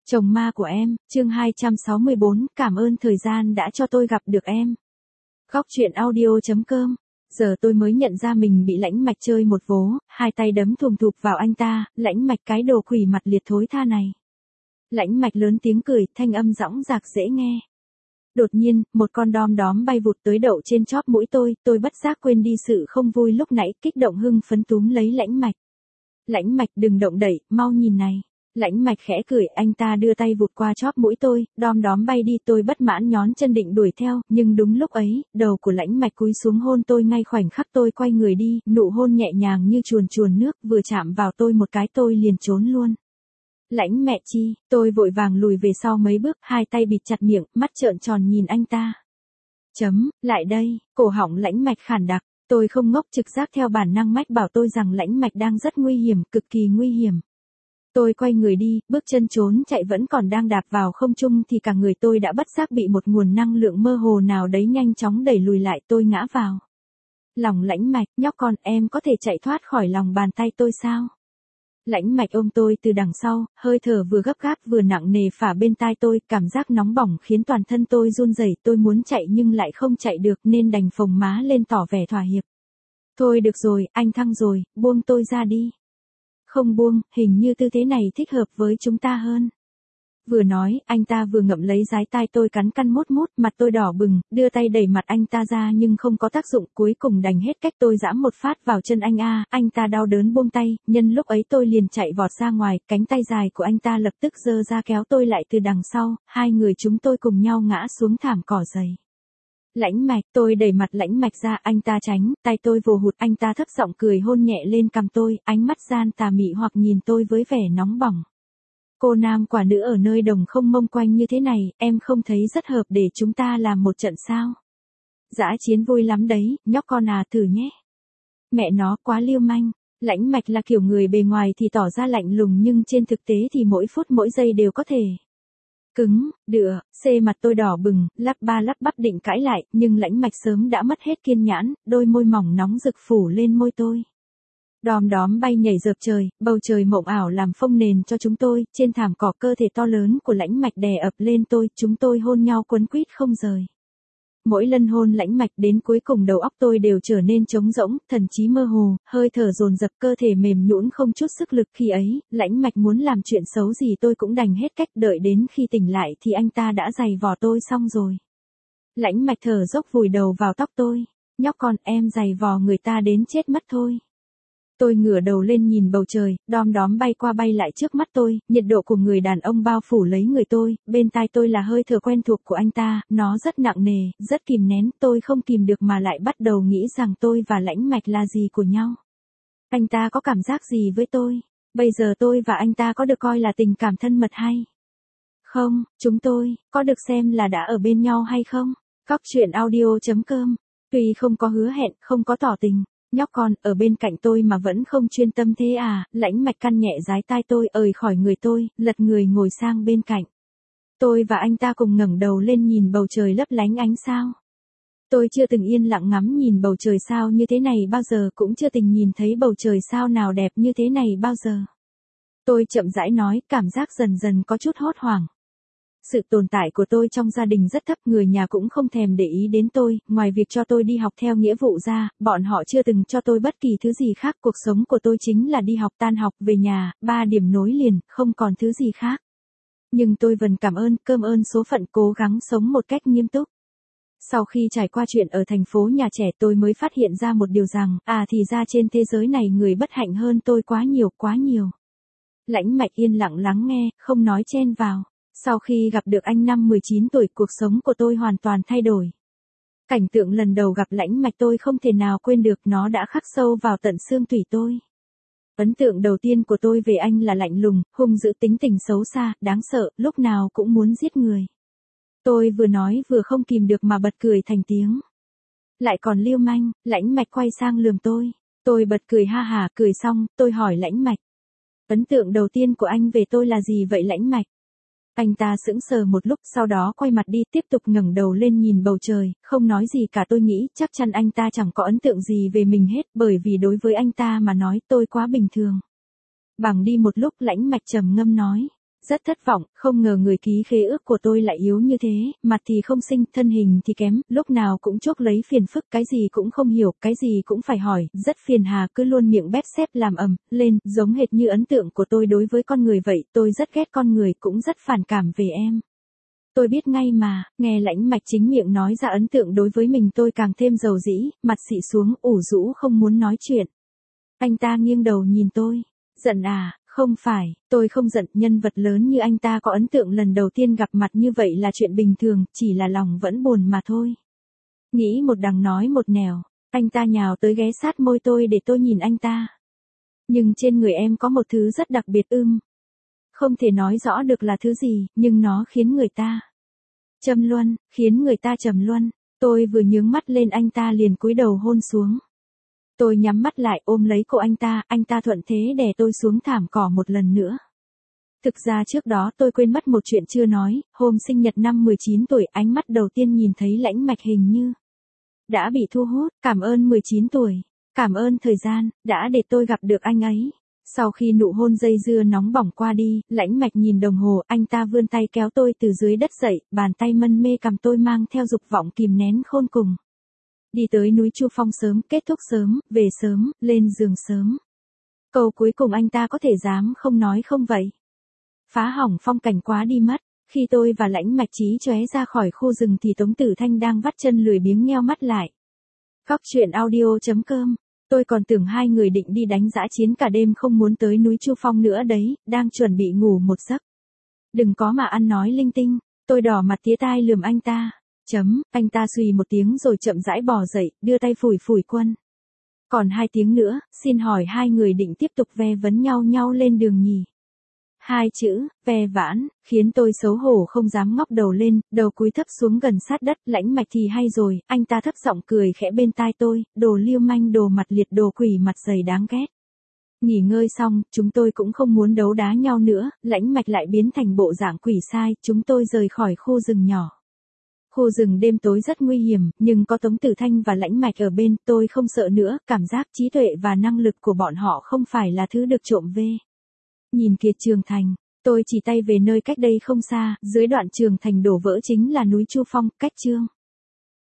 Chồng ma của em, chương 264, cảm ơn thời gian đã cho tôi gặp được em. Góc truyện audio.com. Giờ tôi mới nhận ra mình bị Lãnh Mạch chơi một vố, hai tay đấm thùm thụp vào anh ta, Lãnh Mạch cái đồ quỷ mặt liệt thối tha này. Lãnh Mạch lớn tiếng cười, thanh âm dõng dạc dễ nghe. Đột nhiên, một con đom đóm bay vụt tới đậu trên chóp mũi tôi bất giác quên đi sự không vui lúc nãy, kích động hưng phấn túm lấy Lãnh Mạch. Lãnh Mạch đừng động đậy, mau nhìn này. Lãnh Mạch khẽ cười, anh ta đưa tay vụt qua chóp mũi tôi, đom đóm bay đi, tôi bất mãn nhón chân định đuổi theo, nhưng đúng lúc ấy, đầu của Lãnh Mạch cúi xuống hôn tôi ngay khoảnh khắc tôi quay người đi, nụ hôn nhẹ nhàng như chuồn chuồn nước, vừa chạm vào tôi một cái tôi liền trốn luôn. Lãnh mẹ chi, tôi vội vàng lùi về sau mấy bước, hai tay bịt chặt miệng, mắt trợn tròn nhìn anh ta. Lại đây, cổ họng Lãnh Mạch khản đặc, tôi không ngốc, trực giác theo bản năng mách bảo tôi rằng Lãnh Mạch đang rất nguy hiểm, cực kỳ nguy hiểm. Tôi quay người đi, bước chân trốn chạy vẫn còn đang đạp vào không trung thì cả người tôi đã bất giác bị một nguồn năng lượng mơ hồ nào đấy nhanh chóng đẩy lùi lại, tôi ngã vào lòng Lãnh Mạch. Nhóc con, em có thể chạy thoát khỏi lòng bàn tay tôi sao? Lãnh Mạch ôm tôi từ đằng sau, hơi thở vừa gấp gáp vừa nặng nề phả bên tai tôi, cảm giác nóng bỏng khiến toàn thân tôi run rẩy, tôi muốn chạy nhưng lại không chạy được nên đành phồng má lên tỏ vẻ thỏa hiệp. Thôi được rồi, anh thăng rồi, buông tôi ra đi. Không buông, hình như tư thế này thích hợp với chúng ta hơn. Vừa nói, anh ta vừa ngậm lấy dái tai tôi cắn căn mút mút, mặt tôi đỏ bừng, đưa tay đẩy mặt anh ta ra nhưng không có tác dụng, cuối cùng đành hết cách tôi giẫm một phát vào chân anh ta đau đớn buông tay, nhân lúc ấy tôi liền chạy vọt ra ngoài, cánh tay dài của anh ta lập tức giơ ra kéo tôi lại từ đằng sau, hai người chúng tôi cùng nhau ngã xuống thảm cỏ dày. Lãnh Mạch, tôi đẩy mặt Lãnh Mạch ra, anh ta tránh, tay tôi vồ hụt, anh ta thấp giọng cười hôn nhẹ lên cằm tôi, ánh mắt gian tà mị hoặc nhìn tôi với vẻ nóng bỏng. Cô nam quả nữ ở nơi đồng không mông quanh như thế này, em không thấy rất hợp để chúng ta làm một trận sao? Dã chiến vui lắm đấy, nhóc con à, thử nhé. Mẹ nó quá lưu manh. Lãnh Mạch là kiểu người bề ngoài thì tỏ ra lạnh lùng nhưng trên thực tế thì mỗi phút mỗi giây đều có thể cứng, đựa, mặt tôi đỏ bừng, lắp ba lắp bắp định cãi lại, nhưng Lãnh Mạch sớm đã mất hết kiên nhẫn, đôi môi mỏng nóng rực phủ lên môi tôi. Đom đóm bay nhảy dợp trời, bầu trời mộng ảo làm phông nền cho chúng tôi, trên thảm cỏ cơ thể to lớn của Lãnh Mạch đè ập lên tôi, chúng tôi hôn nhau quấn quýt không rời. Mỗi lần hôn Lãnh Mạch đến cuối cùng đầu óc tôi đều trở nên trống rỗng, thần trí mơ hồ, hơi thở dồn dập, cơ thể mềm nhũn không chút sức lực. Khi ấy, Lãnh Mạch muốn làm chuyện xấu gì tôi cũng đành hết cách, đợi đến khi tỉnh lại thì anh ta đã giày vò tôi xong rồi. Lãnh Mạch thở dốc vùi đầu vào tóc tôi, nhóc con, em giày vò người ta đến chết mất thôi. Tôi ngửa đầu lên nhìn bầu trời, đom đóm bay qua bay lại trước mắt tôi, nhiệt độ của người đàn ông bao phủ lấy người tôi, bên tai tôi là hơi thở quen thuộc của anh ta, nó rất nặng nề, rất kìm nén, tôi không kìm được mà lại bắt đầu nghĩ rằng tôi và Lãnh Mạch là gì của nhau. Anh ta có cảm giác gì với tôi? Bây giờ tôi và anh ta có được coi là tình cảm thân mật hay không? Chúng tôi, có được xem là đã ở bên nhau hay không? Góc truyện audio.com. Tuy không có hứa hẹn, không có tỏ tình. Nhóc con, ở bên cạnh tôi mà vẫn không chuyên tâm thế à? Lãnh Mạch căn nhẹ dái tai tôi, ời khỏi người tôi, lật người ngồi sang bên cạnh. Tôi và anh ta cùng ngẩng đầu lên nhìn bầu trời lấp lánh ánh sao. Tôi chưa từng yên lặng ngắm nhìn bầu trời sao như thế này bao giờ, cũng chưa từng nhìn thấy bầu trời sao nào đẹp như thế này bao giờ. Tôi chậm rãi nói, cảm giác dần dần có chút hốt hoảng. Sự tồn tại của tôi trong gia đình rất thấp, người nhà cũng không thèm để ý đến tôi, ngoài việc cho tôi đi học theo nghĩa vụ ra, bọn họ chưa từng cho tôi bất kỳ thứ gì khác, cuộc sống của tôi chính là đi học, tan học, về nhà, 3 điểm nối liền, không còn thứ gì khác. Nhưng tôi vẫn cảm ơn, cơm ơn số phận, cố gắng sống một cách nghiêm túc. Sau khi trải qua chuyện ở thành phố nhà trẻ tôi mới phát hiện ra một điều rằng, thì ra trên thế giới này người bất hạnh hơn tôi quá nhiều, quá nhiều. Lãnh Mạch yên lặng lắng nghe, không nói chen vào. Sau khi gặp được anh năm 19 tuổi, cuộc sống của tôi hoàn toàn thay đổi. Cảnh tượng lần đầu gặp Lãnh Mạch tôi không thể nào quên được, nó đã khắc sâu vào tận xương tủy tôi. Ấn tượng đầu tiên của tôi về anh là lạnh lùng, hung dữ, tính tình xấu xa, đáng sợ, lúc nào cũng muốn giết người. Tôi vừa nói vừa không kìm được mà bật cười thành tiếng. Lại còn lưu manh. Lãnh Mạch quay sang lườm tôi. Tôi bật cười ha hả, cười xong, tôi hỏi Lãnh Mạch. Ấn tượng đầu tiên của anh về tôi là gì vậy Lãnh Mạch? Anh ta sững sờ một lúc, sau đó quay mặt đi, tiếp tục ngẩng đầu lên nhìn bầu trời, không nói gì cả. Tôi nghĩ chắc chắn anh ta chẳng có ấn tượng gì về mình hết, bởi vì đối với anh ta mà nói tôi quá bình thường. Bằng đi một lúc Lãnh Mạch trầm ngâm nói, Rất thất vọng, không ngờ người ký khế ước của tôi lại yếu như thế, mặt thì không xinh, thân hình thì kém, lúc nào cũng chuốc lấy phiền phức, cái gì cũng không hiểu, cái gì cũng phải hỏi, rất phiền hà, cứ luôn miệng bép xép làm ầm lên, giống hệt như ấn tượng của tôi đối với con người vậy, tôi rất ghét con người, cũng rất phản cảm về em. Tôi biết ngay mà, nghe Lãnh Mạch chính miệng nói ra ấn tượng đối với mình tôi càng thêm dầu dĩ, mặt xị xuống, ủ rũ không muốn nói chuyện. Anh ta nghiêng đầu nhìn tôi. Giận à, không phải, tôi không giận, nhân vật lớn như anh ta có ấn tượng lần đầu tiên gặp mặt như vậy là chuyện bình thường, chỉ là lòng vẫn buồn mà thôi. Nghĩ một đằng nói một nẻo, anh ta nhào tới ghé sát môi tôi để tôi nhìn anh ta. Nhưng trên người em có một thứ rất đặc biệt Không thể nói rõ được là thứ gì, nhưng nó khiến người ta châm luân, khiến người ta trầm luân. Tôi vừa nhướng mắt lên anh ta liền cúi đầu hôn xuống. Tôi nhắm mắt lại ôm lấy cổ anh ta thuận thế đè tôi xuống thảm cỏ một lần nữa. Thực ra trước đó tôi quên mất một chuyện chưa nói, hôm sinh nhật năm 19 tuổi ánh mắt đầu tiên nhìn thấy Lãnh Mạch hình như đã bị thu hút, cảm ơn 19 tuổi, cảm ơn thời gian, đã để tôi gặp được anh ấy. Sau khi nụ hôn dây dưa nóng bỏng qua đi, Lãnh Mạch nhìn đồng hồ, anh ta vươn tay kéo tôi từ dưới đất dậy, bàn tay mân mê cầm tôi mang theo dục vọng kìm nén khôn cùng. Đi tới núi Chu Phong sớm, kết thúc sớm, về sớm, lên giường sớm. Câu cuối cùng anh ta có thể dám không nói không vậy? Phá hỏng phong cảnh quá đi mất. Khi tôi và Lãnh Mạch chí chóe ra khỏi khu rừng thì Tống Tử Thanh đang vắt chân lười biếng nheo mắt lại. Góc truyện audio.com. Tôi còn tưởng hai người định đi đánh dã chiến cả đêm không muốn tới núi Chu Phong nữa đấy, đang chuẩn bị ngủ một giấc. Đừng có mà ăn nói linh tinh, tôi đỏ mặt tía tai lườm anh ta. Anh ta xùy một tiếng rồi chậm rãi bò dậy, đưa tay phủi phủi quân. Còn 2 tiếng nữa, xin hỏi hai người định tiếp tục ve vấn nhau lên đường nhỉ? 2 chữ, ve vãn, khiến tôi xấu hổ không dám ngóc đầu lên, đầu cúi thấp xuống gần sát đất, Lãnh Mạch thì hay rồi, anh ta thấp giọng cười khẽ bên tai tôi, đồ lưu manh, đồ mặt liệt, đồ quỷ mặt dày đáng ghét. Nghỉ ngơi xong, chúng tôi cũng không muốn đấu đá nhau nữa, Lãnh Mạch lại biến thành bộ dạng quỷ sai, chúng tôi rời khỏi khu rừng nhỏ. Khu rừng đêm tối rất nguy hiểm, nhưng có Tống Tử Thanh và Lãnh Mạch ở bên, tôi không sợ nữa, cảm giác trí tuệ và năng lực của bọn họ không phải là thứ được trộm về. Nhìn kia Trường Thành, tôi chỉ tay về nơi cách đây không xa, dưới đoạn Trường Thành đổ vỡ chính là núi Chu Phong, cách Chương